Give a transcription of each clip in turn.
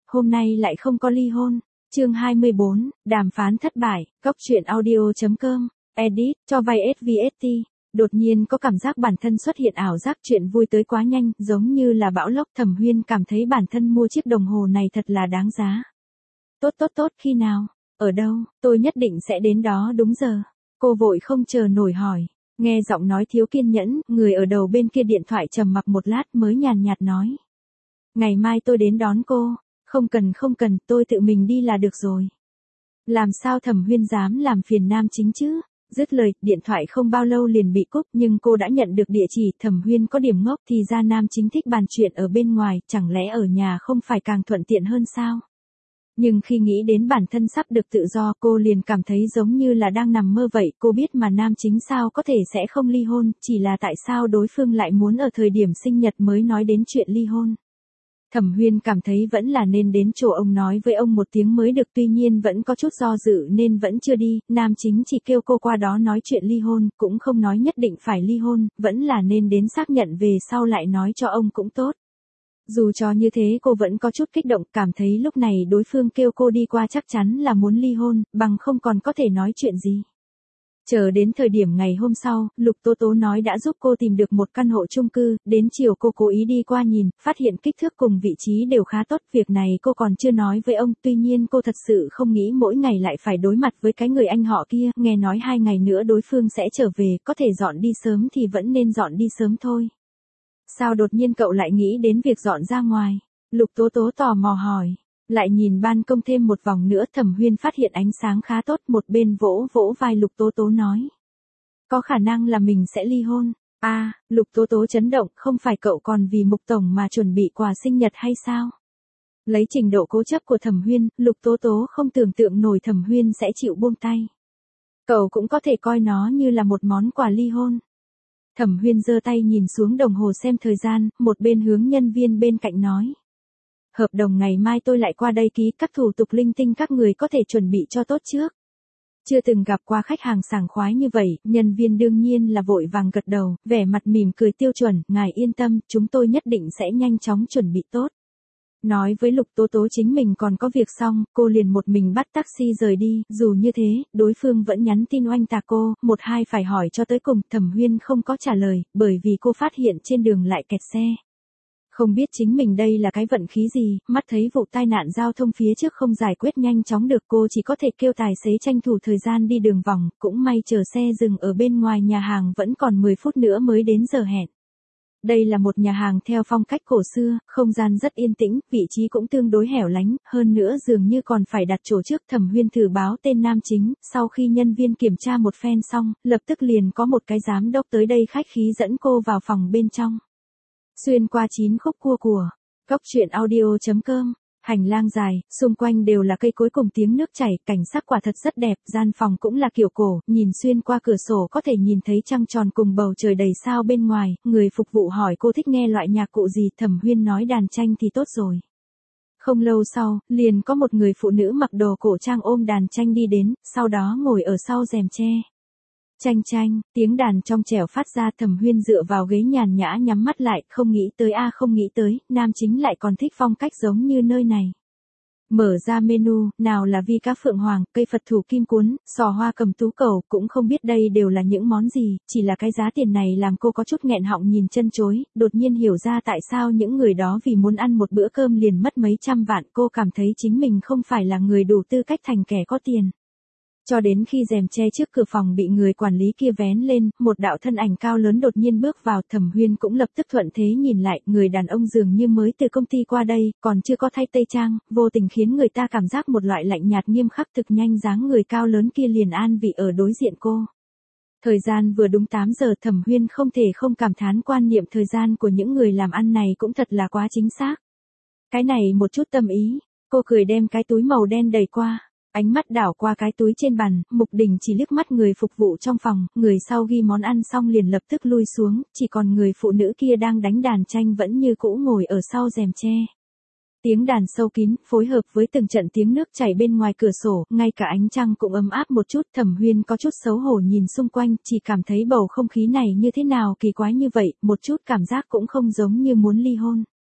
hôm nay lại không có ly hôn. Chương 24, đàm phán thất bại, góc truyện audio.com, edit, cho vay SVST. Đột nhiên có cảm giác bản thân xuất hiện ảo giác chuyện vui tới quá nhanh, giống như là bão lốc. Thẩm Huyên cảm thấy bản thân mua chiếc đồng hồ này thật là đáng giá. Tốt, khi nào, ở đâu, tôi nhất định sẽ đến đó đúng giờ. Cô vội không chờ nổi hỏi. Nghe giọng nói thiếu kiên nhẫn, người ở đầu bên kia điện thoại trầm mặc một lát mới nhàn nhạt nói. Ngày mai tôi đến đón cô. Không cần, tôi tự mình đi là được rồi. Làm sao Thẩm Huyên dám làm phiền nam chính chứ? Dứt lời, điện thoại không bao lâu liền bị cúp, nhưng cô đã nhận được địa chỉ. Thẩm Huyên có điểm ngốc, thì ra nam chính thích bàn chuyện ở bên ngoài, chẳng lẽ ở nhà không phải càng thuận tiện hơn sao? Nhưng khi nghĩ đến bản thân sắp được tự do, cô liền cảm thấy giống như là đang nằm mơ vậy. Cô biết mà nam chính sao có thể sẽ không ly hôn, chỉ là tại sao đối phương lại muốn ở thời điểm sinh nhật mới nói đến chuyện ly hôn. Thẩm Huyên cảm thấy vẫn là nên đến chỗ ông nói với ông một tiếng mới được, tuy nhiên vẫn có chút do dự nên vẫn chưa đi. Nam chính chỉ kêu cô qua đó nói chuyện ly hôn, cũng không nói nhất định phải ly hôn, vẫn là nên đến xác nhận về sau lại nói cho ông cũng tốt. Dù cho như thế cô vẫn có chút kích động, cảm thấy lúc này đối phương kêu cô đi qua chắc chắn là muốn ly hôn, bằng không còn có thể nói chuyện gì. Chờ đến thời điểm ngày hôm sau, Lục Tố Tố nói đã giúp cô tìm được một căn hộ chung cư, đến chiều cô cố ý đi qua nhìn, phát hiện kích thước cùng vị trí đều khá tốt. Việc này cô còn chưa nói với ông, tuy nhiên cô thật sự không nghĩ mỗi ngày lại phải đối mặt với cái người anh họ kia, nghe nói 2 ngày nữa đối phương sẽ trở về, có thể dọn đi sớm thì vẫn nên dọn đi sớm thôi. Sao đột nhiên cậu lại nghĩ đến việc dọn ra ngoài? Lục Tố Tố tò mò hỏi. Lại nhìn ban công thêm một vòng nữa. Thẩm Huyên phát hiện ánh sáng khá tốt, một bên vỗ vỗ vai Lục Tố Tố nói. Có khả năng là mình sẽ ly hôn. Lục Tố Tố chấn động, không phải cậu còn vì Mục Tổng mà chuẩn bị quà sinh nhật hay sao? Lấy trình độ cố chấp của Thẩm Huyên, Lục Tố Tố không tưởng tượng nổi Thẩm Huyên sẽ chịu buông tay. Cậu cũng có thể coi nó như là một món quà ly hôn. Thẩm Huyên giơ tay nhìn xuống đồng hồ xem thời gian, một bên hướng nhân viên bên cạnh nói. Hợp đồng ngày mai tôi lại qua đây ký, các thủ tục linh tinh các người có thể chuẩn bị cho tốt trước. Chưa từng gặp qua khách hàng sảng khoái như vậy, nhân viên đương nhiên là vội vàng gật đầu, vẻ mặt mỉm cười tiêu chuẩn, ngài yên tâm, chúng tôi nhất định sẽ nhanh chóng chuẩn bị tốt. Nói với Lục Tố Tố chính mình còn có việc xong, cô liền một mình bắt taxi rời đi. Dù như thế, đối phương vẫn nhắn tin oanh tạc cô, 1-2 phải hỏi cho tới cùng. Thẩm Huyên không có trả lời, bởi vì cô phát hiện trên đường lại kẹt xe. Không biết chính mình đây là cái vận khí gì, mắt thấy vụ tai nạn giao thông phía trước không giải quyết nhanh chóng được, cô chỉ có thể kêu tài xế tranh thủ thời gian đi đường vòng, cũng may chờ xe dừng ở bên ngoài nhà hàng vẫn còn 10 phút nữa mới đến giờ hẹn. Đây là một nhà hàng theo phong cách cổ xưa, không gian rất yên tĩnh, vị trí cũng tương đối hẻo lánh, hơn nữa dường như còn phải đặt chỗ trước. Thẩm Huyên thử báo tên nam chính, sau khi nhân viên kiểm tra một phen xong, lập tức liền có một cái giám đốc tới đây khách khí dẫn cô vào phòng bên trong. Xuyên qua 9 khúc cua của góc truyện audio.com, hành lang dài, xung quanh đều là cây cối cùng tiếng nước chảy, cảnh sắc quả thật rất đẹp, gian phòng cũng là kiểu cổ, nhìn xuyên qua cửa sổ có thể nhìn thấy trăng tròn cùng bầu trời đầy sao bên ngoài. Người phục vụ hỏi cô thích nghe loại nhạc cụ gì, Thẩm Huyên nói đàn tranh thì tốt rồi. Không lâu sau, liền có một người phụ nữ mặc đồ cổ trang ôm đàn tranh đi đến, sau đó ngồi ở sau rèm tre. Chanh, tiếng đàn trong trẻo phát ra. Thẩm Huyên dựa vào ghế nhàn nhã nhắm mắt lại, không nghĩ tới, nam chính lại còn thích phong cách giống như nơi này. Mở ra menu, nào là vi cá phượng hoàng, cây Phật thủ kim cuốn, sò hoa cầm tú cầu, cũng không biết đây đều là những món gì, chỉ là cái giá tiền này làm cô có chút nghẹn họng nhìn chân chối, đột nhiên hiểu ra tại sao những người đó vì muốn ăn một bữa cơm liền mất mấy trăm vạn. Cô cảm thấy chính mình không phải là người đủ tư cách thành kẻ có tiền. Cho đến khi rèm che trước cửa phòng bị người quản lý kia vén lên, một đạo thân ảnh cao lớn đột nhiên bước vào. Thẩm Huyên cũng lập tức thuận thế nhìn lại, người đàn ông dường như mới từ công ty qua đây, còn chưa có thay tây trang, vô tình khiến người ta cảm giác một loại lạnh nhạt nghiêm khắc. Thực nhanh dáng người cao lớn kia liền an vị ở đối diện cô. Thời gian vừa đúng 8 giờ, Thẩm Huyên không thể không cảm thán quan niệm thời gian của những người làm ăn này cũng thật là quá chính xác. Cái này một chút tâm ý, cô cười đem cái túi màu đen đẩy qua. Ánh mắt đảo qua cái túi trên bàn, Mục Đình chỉ liếc mắt người phục vụ trong phòng, người sau ghi món ăn xong liền lập tức lui xuống, chỉ còn người phụ nữ kia đang đánh đàn tranh vẫn như cũ ngồi ở sau rèm tre. Tiếng đàn sâu kín, phối hợp với từng trận tiếng nước chảy bên ngoài cửa sổ, ngay cả ánh trăng cũng ấm áp một chút. Thẩm Huyên có chút xấu hổ nhìn xung quanh, chỉ cảm thấy bầu không khí này như thế nào kỳ quái như vậy, một chút cảm giác cũng không giống như muốn ly hôn.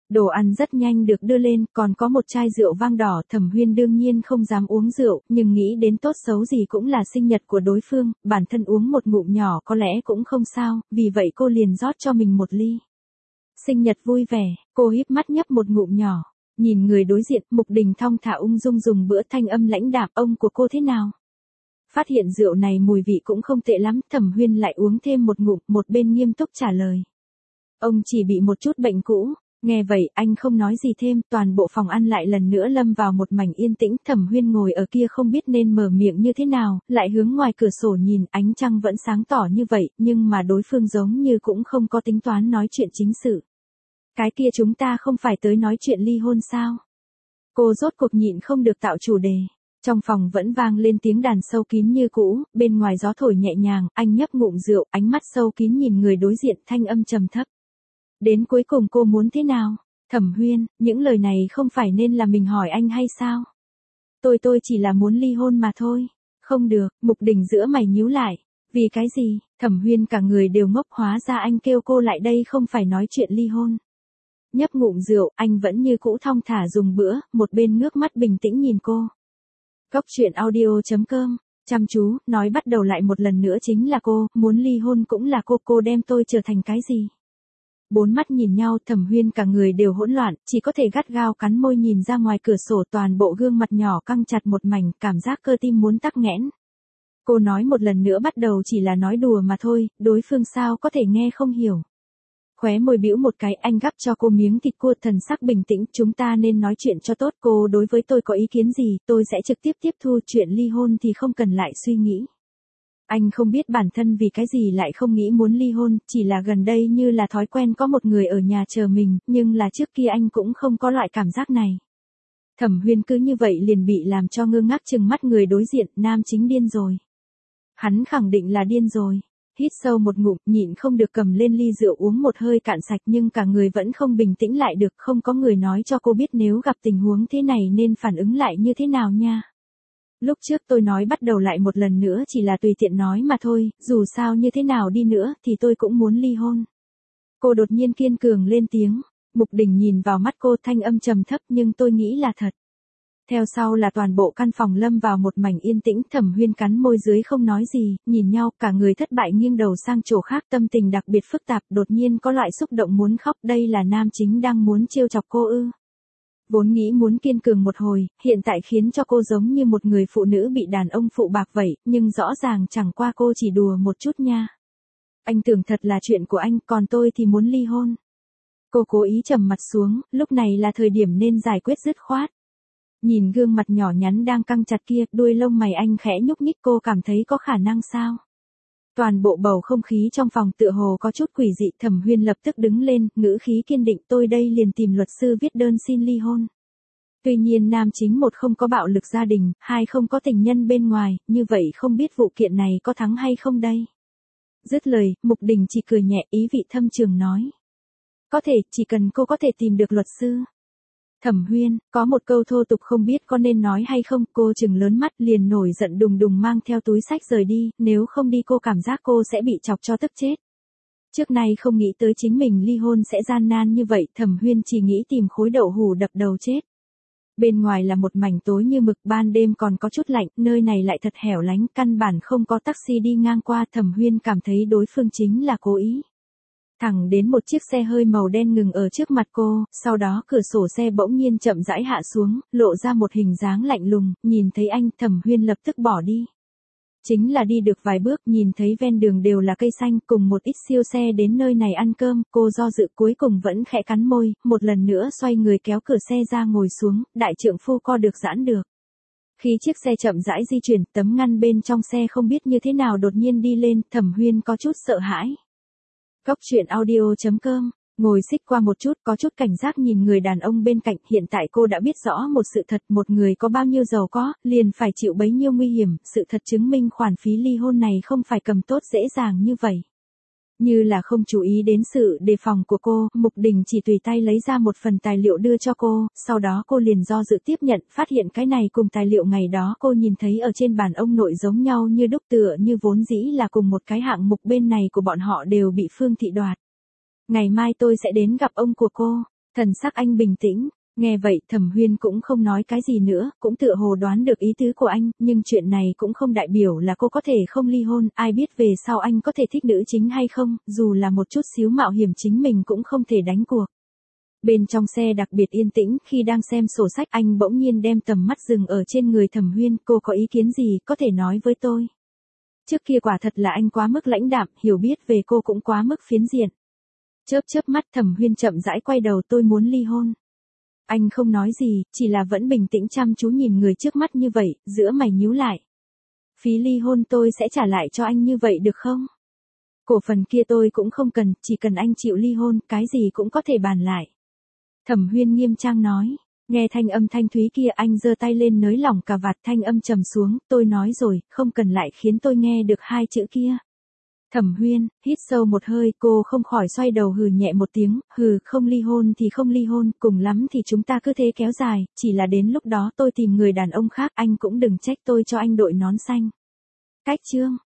Đồ ăn rất nhanh được đưa lên, còn có một chai rượu vang đỏ. Thẩm Huyên đương nhiên không dám uống rượu, nhưng nghĩ đến tốt xấu gì cũng là sinh nhật của đối phương, bản thân uống một ngụm nhỏ có lẽ cũng không sao, vì vậy cô liền rót cho mình một ly. Sinh nhật vui vẻ, cô híp mắt nhấp một ngụm nhỏ, nhìn người đối diện. Mục Đình thong thả ung dung dùng bữa, thanh âm lãnh đạm, ông của cô thế nào? Phát hiện rượu này mùi vị cũng không tệ lắm, Thẩm Huyên lại uống thêm một ngụm, một bên nghiêm túc trả lời. Ông chỉ bị một chút bệnh cũ. Nghe vậy, anh không nói gì thêm, toàn bộ phòng ăn lại lần nữa lâm vào một mảnh yên tĩnh. Thẩm Huyên ngồi ở kia không biết nên mở miệng như thế nào, lại hướng ngoài cửa sổ nhìn, ánh trăng vẫn sáng tỏ như vậy, nhưng mà đối phương giống như cũng không có tính toán nói chuyện chính sự. Cái kia chúng ta không phải tới nói chuyện ly hôn sao? Cô rốt cuộc nhịn không được tạo chủ đề. Trong phòng vẫn vang lên tiếng đàn sâu kín như cũ, bên ngoài gió thổi nhẹ nhàng, anh nhấp ngụm rượu, ánh mắt sâu kín nhìn người đối diện, thanh âm trầm thấp. Đến cuối cùng cô muốn thế nào? Thẩm Huyên, những lời này không phải nên là mình hỏi anh hay sao? Tôi chỉ là muốn ly hôn mà thôi. Không được, Mục Đình giữa mày nhíu lại. Vì cái gì? Thẩm Huyên cả người đều ngốc, hóa ra anh kêu cô lại đây không phải nói chuyện ly hôn. Nhấp ngụm rượu, anh vẫn như cũ thong thả dùng bữa, một bên ngước mắt bình tĩnh nhìn cô. Cốc truyện audio.com, chăm chú, nói bắt đầu lại một lần nữa chính là cô, muốn ly hôn cũng là cô đem tôi trở thành cái gì? Bốn mắt nhìn nhau, Thẩm Huyên cả người đều hỗn loạn, chỉ có thể gắt gao cắn môi nhìn ra ngoài cửa sổ, toàn bộ gương mặt nhỏ căng chặt một mảnh, cảm giác cơ tim muốn tắc nghẽn. Cô nói một lần nữa bắt đầu chỉ là nói đùa mà thôi, đối phương sao có thể nghe không hiểu. Khóe môi bĩu một cái, anh gắp cho cô miếng thịt cua, thần sắc bình tĩnh, chúng ta nên nói chuyện cho tốt, cô đối với tôi có ý kiến gì, tôi sẽ trực tiếp tiếp thu, chuyện ly hôn thì không cần lại suy nghĩ. Anh không biết bản thân vì cái gì lại không nghĩ muốn ly hôn, chỉ là gần đây như là thói quen có một người ở nhà chờ mình, nhưng là trước kia anh cũng không có loại cảm giác này. Thẩm Huyên cứ như vậy liền bị làm cho ngơ ngác chừng mắt người đối diện, nam chính điên rồi. Hắn khẳng định là điên rồi. Hít sâu một ngụm, nhịn không được cầm lên ly rượu uống một hơi cạn sạch, nhưng cả người vẫn không bình tĩnh lại được, không có người nói cho cô biết nếu gặp tình huống thế này nên phản ứng lại như thế nào nha. Lúc trước tôi nói bắt đầu lại một lần nữa chỉ là tùy tiện nói mà thôi, dù sao như thế nào đi nữa thì tôi cũng muốn ly hôn. Cô đột nhiên kiên cường lên tiếng. Mục Đình nhìn vào mắt cô, thanh âm trầm thấp, nhưng tôi nghĩ là thật. Theo sau là toàn bộ căn phòng lâm vào một mảnh yên tĩnh. Thẩm Huyên cắn môi dưới không nói gì, nhìn nhau, cả người thất bại nghiêng đầu sang chỗ khác, tâm tình đặc biệt phức tạp, đột nhiên có loại xúc động muốn khóc. Đây là nam chính đang muốn trêu chọc cô ư? Vốn nghĩ muốn kiên cường một hồi, hiện tại khiến cho cô giống như một người phụ nữ bị đàn ông phụ bạc vậy, nhưng rõ ràng chẳng qua cô chỉ đùa một chút nha. Anh tưởng thật là chuyện của anh, còn tôi thì muốn ly hôn. Cô cố ý trầm mặt xuống, lúc này là thời điểm nên giải quyết dứt khoát. Nhìn gương mặt nhỏ nhắn đang căng chặt kia, đuôi lông mày anh khẽ nhúc nhích, cô cảm thấy có khả năng sao? Toàn bộ bầu không khí trong phòng tựa hồ có chút quỷ dị. Thẩm Huyên lập tức đứng lên, ngữ khí kiên định, tôi đây liền tìm luật sư viết đơn xin ly hôn. Tuy nhiên nam chính một không có bạo lực gia đình, hai không có tình nhân bên ngoài, như vậy không biết vụ kiện này có thắng hay không đây? Dứt lời, Mục Đình chỉ cười nhẹ, ý vị thâm trường nói. Có thể, chỉ cần cô có thể tìm được luật sư. Thẩm Huyên, có một câu thô tục không biết có nên nói hay không, cô trừng lớn mắt liền nổi giận đùng đùng mang theo túi xách rời đi, nếu không đi cô cảm giác cô sẽ bị chọc cho tức chết. Trước nay không nghĩ tới chính mình ly hôn sẽ gian nan như vậy, Thẩm Huyên chỉ nghĩ tìm khối đậu hủ đập đầu chết. Bên ngoài là một mảnh tối như mực, ban đêm còn có chút lạnh, nơi này lại thật hẻo lánh, căn bản không có taxi đi ngang qua. Thẩm Huyên cảm thấy đối phương chính là cố ý. Thẳng đến một chiếc xe hơi màu đen ngừng ở trước mặt cô, sau đó cửa sổ xe bỗng nhiên chậm rãi hạ xuống, lộ ra một hình dáng lạnh lùng, nhìn thấy anh, Thẩm Huyên lập tức bỏ đi. Chính là đi được vài bước, nhìn thấy ven đường đều là cây xanh, cùng một ít siêu xe đến nơi này ăn cơm, cô do dự cuối cùng vẫn khẽ cắn môi, một lần nữa xoay người kéo cửa xe ra ngồi xuống, đại trượng phu co được giãn được. Khi chiếc xe chậm rãi di chuyển, tấm ngăn bên trong xe không biết như thế nào đột nhiên đi lên, Thẩm Huyên có chút sợ hãi. Cốc truyện audio.com, ngồi xích qua một chút, có chút cảnh giác nhìn người đàn ông bên cạnh, hiện tại cô đã biết rõ một sự thật, một người có bao nhiêu giàu có, liền phải chịu bấy nhiêu nguy hiểm, sự thật chứng minh khoản phí ly hôn này không phải cầm tốt dễ dàng như vậy. Như là không chú ý đến sự đề phòng của cô, Mục Đình chỉ tùy tay lấy ra một phần tài liệu đưa cho cô, sau đó cô liền do dự tiếp nhận, phát hiện cái này cùng tài liệu ngày đó cô nhìn thấy ở trên bàn ông nội giống nhau như đúc, tựa như vốn dĩ là cùng một cái hạng mục bên này của bọn họ đều bị Phương Thị đoạt. Ngày mai tôi sẽ đến gặp ông của cô. Thần sắc anh bình tĩnh, nghe vậy Thẩm Huyên cũng không nói cái gì nữa, cũng tựa hồ đoán được ý tứ của anh, nhưng chuyện này cũng không đại biểu là cô có thể không ly hôn, ai biết về sau anh có thể thích nữ chính hay không, dù là một chút xíu mạo hiểm chính mình cũng không thể đánh cuộc. Bên trong xe đặc biệt yên tĩnh, khi đang xem sổ sách anh bỗng nhiên đem tầm mắt dừng ở trên người Thẩm Huyên, cô có ý kiến gì, có thể nói với tôi. Trước kia quả thật là anh quá mức lãnh đạm, hiểu biết về cô cũng quá mức phiến diện. Chớp chớp mắt Thẩm Huyên chậm rãi quay đầu, tôi muốn ly hôn. Anh không nói gì, chỉ là vẫn bình tĩnh chăm chú nhìn người trước mắt như vậy, giữa mày nhíu lại. Phí ly hôn tôi sẽ trả lại cho anh như vậy được không? Cổ phần kia tôi cũng không cần, chỉ cần anh chịu ly hôn, cái gì cũng có thể bàn lại. Thẩm Huyên nghiêm trang nói, nghe thanh âm thanh thúy kia anh giơ tay lên nới lỏng cà vạt thanh âm trầm xuống, tôi nói rồi, không cần lại khiến tôi nghe được hai chữ kia. Thẩm Huyên, hít sâu một hơi, cô không khỏi xoay đầu hừ nhẹ một tiếng, không ly hôn thì không ly hôn, cùng lắm thì chúng ta cứ thế kéo dài, chỉ là đến lúc đó tôi tìm người đàn ông khác, anh cũng đừng trách tôi cho anh đội nón xanh. Cách chương